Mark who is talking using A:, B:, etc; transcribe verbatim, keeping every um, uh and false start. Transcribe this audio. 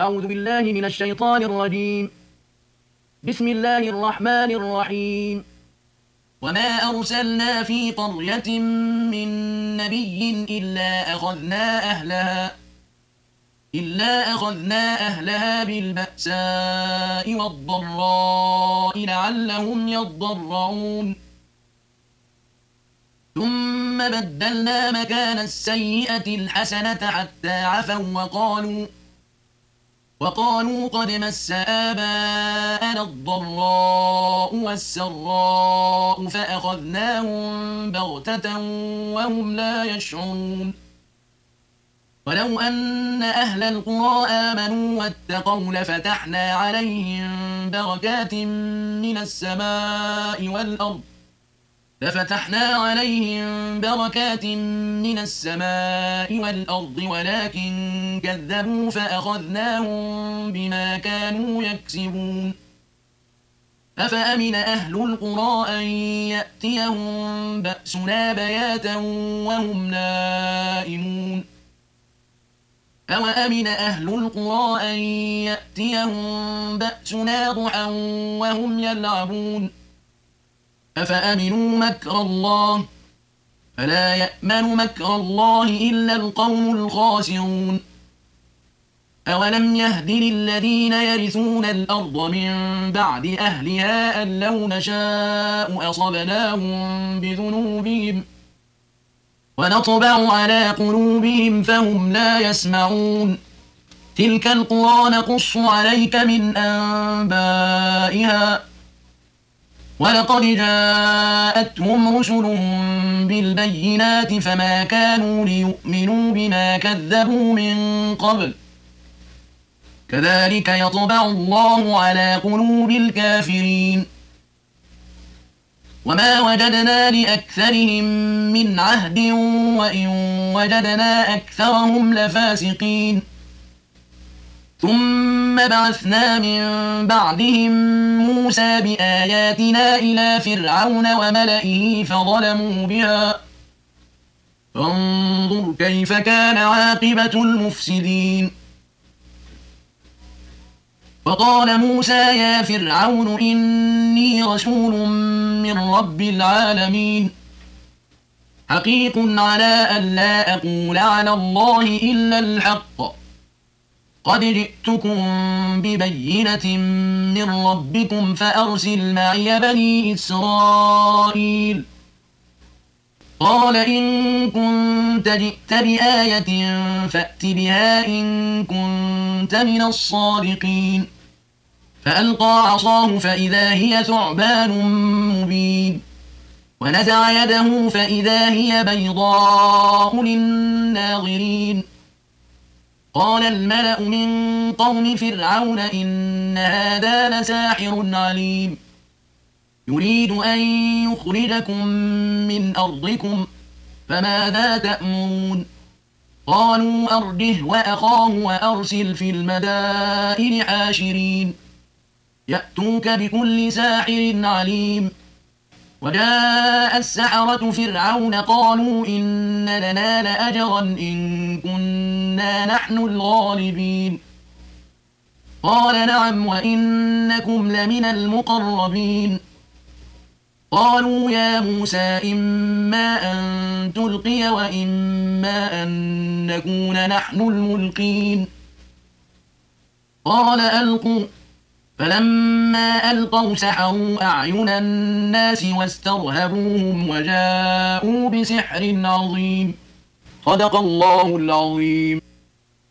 A: أعوذ بالله من الشيطان الرجيم. بسم الله الرحمن الرحيم. وما أرسلنا في قرية من نبي إلا أخذنا أهلها إلا أخذنا أهلها بالبأساء والضراء لعلهم يضرعون ثم بدلنا مكان السيئة الحسنة حتى عفوا وقالوا وقالوا قد مس آباءنا الضراء والسراء فأخذناهم بغتة وهم لا يشعرون ولو أن أهل القرى آمنوا واتقوا لفتحنا عليهم بركات من السماء والأرض لفتحنا عليهم بركات من السماء والأرض ولكن كذبوا فأخذناهم بما كانوا يكسبون أفأمن أهل القرى أن يأتيهم بأسنا بياتا وهم نائمون أوأمن أهل القرى أن يأتيهم بأسنا ضحى وهم يلعبون أفأمنوا مكر الله فلا يأمن مكر الله إلا القوم الخاسرون أولم يهد للذين يرثون الأرض من بعد أهلها أن لو نشاء أصبناهم بذنوبهم ونطبع على قلوبهم فهم لا يسمعون تلك القرى نقص عليك من أنبائها ولقد جاءتهم رسلهم بالبينات فما كانوا ليؤمنوا بما كذبوا من قبل كذلك يطبع الله على قلوب الكافرين وما وجدنا لأكثرهم من عهد وإن وجدنا أكثرهم لفاسقين ثم بعثنا من بعدهم موسى بآياتنا إلى فرعون وملئه فظلموا بها فانظر كيف كان عاقبة المفسدين وقال موسى يا فرعون إني رسول من رب العالمين حقيق على أن لا أقول على الله إلا الحق قد جئتكم ببينة من ربكم فأرسل معي بني إسرائيل قال إن كنت جئت بآية فأت بها إن كنت من الصادقين فألقى عصاه فإذا هي ثعبان مبين ونزع يده فإذا هي بيضاء للناظرين قال الملأ من قوم فرعون إن هذا لساحر عليم يريد أن يخرجكم من أرضكم فماذا تأمرون قالوا أرجه وأخاه وأرسل في المدائن حاشرين يأتوك بكل ساحر عليم وجاء السحرة فرعون قالوا إن لنا لأجرا إن كنا نحن الغالبين قال نعم وإنكم لمن المقربين قالوا يا موسى إما أن تلقي وإما أن نكون نحن الملقين قال ألقوا فلما ألقوا سحروا أعين الناس واسترهبوهم وجاءوا بسحر عظيم صدق الله العظيم.